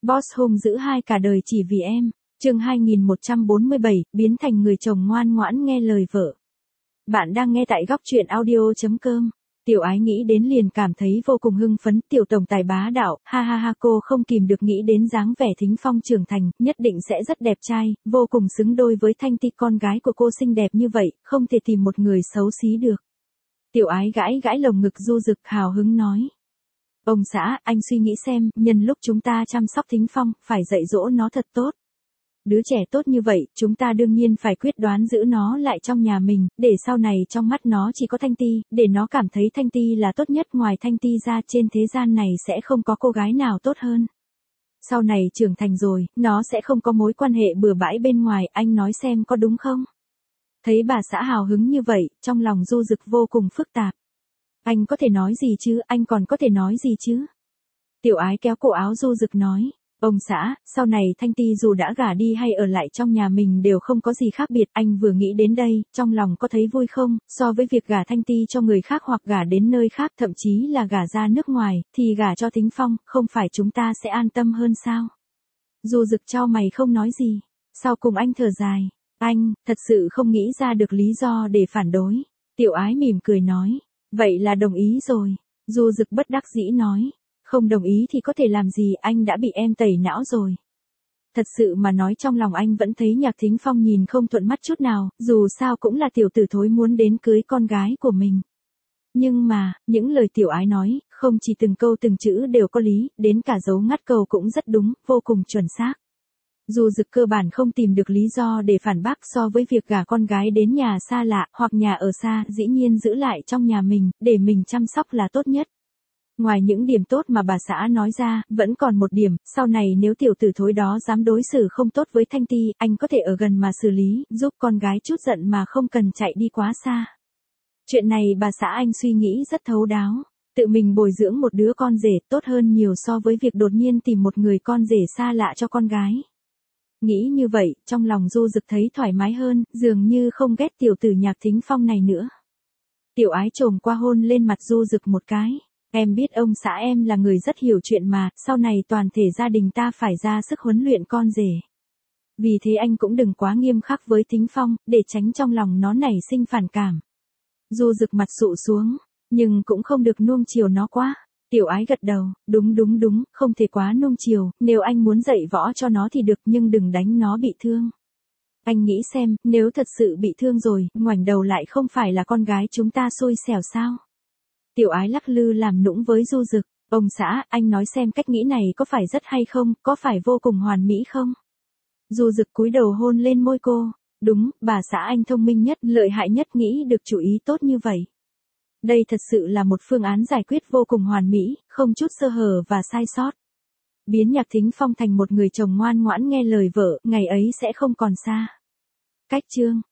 Boss hung dữ hai cả đời chỉ vì em. Chương 2147, biến thành người chồng ngoan ngoãn nghe lời vợ. Bạn đang nghe tại góc truyện audio.com. Tiểu Ái nghĩ đến liền cảm thấy vô cùng hưng phấn, tiểu tổng tài bá đạo, ha ha ha, cô không kìm được nghĩ đến dáng vẻ Thính Phong trưởng thành, nhất định sẽ rất đẹp trai, vô cùng xứng đôi với Thanh Ti con gái của cô xinh đẹp như vậy, không thể tìm một người xấu xí được. Tiểu Ái gãi gãi lồng ngực Du Dực hào hứng nói. Ông xã, anh suy nghĩ xem, nhân lúc chúng ta chăm sóc Thính Phong, phải dạy dỗ nó thật tốt. Đứa trẻ tốt như vậy, chúng ta đương nhiên phải quyết đoán giữ nó lại trong nhà mình, để sau này trong mắt nó chỉ có Thanh Ti, để nó cảm thấy Thanh Ti là tốt nhất, ngoài Thanh Ti ra trên thế gian này sẽ không có cô gái nào tốt hơn. Sau này trưởng thành rồi, nó sẽ không có mối quan hệ bừa bãi bên ngoài, anh nói xem có đúng không? Thấy bà xã hào hứng như vậy, trong lòng Du Dực vô cùng phức tạp. Anh có thể nói gì chứ, anh còn có thể nói gì chứ? Tiểu Ái kéo cổ áo Du Dực nói. Ông xã, sau này Thanh Ti dù đã gả đi hay ở lại trong nhà mình đều không có gì khác biệt, anh vừa nghĩ đến đây, trong lòng có thấy vui không, so với việc gả Thanh Ti cho người khác hoặc gả đến nơi khác, thậm chí là gả ra nước ngoài, thì gả cho Thính Phong, không phải chúng ta sẽ an tâm hơn sao? Du Dực chau mày không nói gì, sau cùng anh thở dài, anh, thật sự không nghĩ ra được lý do để phản đối. Tiểu Ái mỉm cười nói, vậy là đồng ý rồi. Du Dực bất đắc dĩ nói. Không đồng ý thì có thể làm gì, anh đã bị em tẩy não rồi. Thật sự mà nói trong lòng anh vẫn thấy Nhạc Thính Phong nhìn không thuận mắt chút nào, dù sao cũng là tiểu tử thối muốn đến cưới con gái của mình. Nhưng mà, những lời Tiểu Ái nói, không chỉ từng câu từng chữ đều có lý, đến cả dấu ngắt cầu cũng rất đúng, vô cùng chuẩn xác. Du Dực cơ bản không tìm được lý do để phản bác so với việc gả con gái đến nhà xa lạ, hoặc nhà ở xa, dĩ nhiên giữ lại trong nhà mình, để mình chăm sóc là tốt nhất. Ngoài những điểm tốt mà bà xã nói ra, vẫn còn một điểm, sau này nếu tiểu tử thối đó dám đối xử không tốt với Thanh Ti, anh có thể ở gần mà xử lý, giúp con gái chút giận mà không cần chạy đi quá xa. Chuyện này bà xã anh suy nghĩ rất thấu đáo, tự mình bồi dưỡng một đứa con rể tốt hơn nhiều so với việc đột nhiên tìm một người con rể xa lạ cho con gái. Nghĩ như vậy, trong lòng Du Dực thấy thoải mái hơn, dường như không ghét tiểu tử Nhạc Thính Phong này nữa. Tiểu Ái chồm qua hôn lên mặt Du Dực một cái. Em biết ông xã em là người rất hiểu chuyện mà, sau này toàn thể gia đình ta phải ra sức huấn luyện con rể. Vì thế anh cũng đừng quá nghiêm khắc với Thính Phong, để tránh trong lòng nó nảy sinh phản cảm. Du Dực mặt sụ xuống, nhưng cũng không được nuông chiều nó quá. Tiểu Ái gật đầu, đúng, không thể quá nuông chiều, nếu anh muốn dạy võ cho nó thì được nhưng đừng đánh nó bị thương. Anh nghĩ xem, nếu thật sự bị thương rồi, ngoảnh đầu lại không phải là con gái chúng ta xui xẻo sao? Tiểu Ái lắc lư làm nũng với Du Dực, ông xã, anh nói xem cách nghĩ này có phải rất hay không, có phải vô cùng hoàn mỹ không? Du Dực cúi đầu hôn lên môi cô, đúng, bà xã anh thông minh nhất, lợi hại nhất, nghĩ được chủ ý tốt như vậy. Đây thật sự là một phương án giải quyết vô cùng hoàn mỹ, không chút sơ hở và sai sót. Biến Nhạc Thính Phong thành một người chồng ngoan ngoãn nghe lời vợ, ngày ấy sẽ không còn xa. Cách chương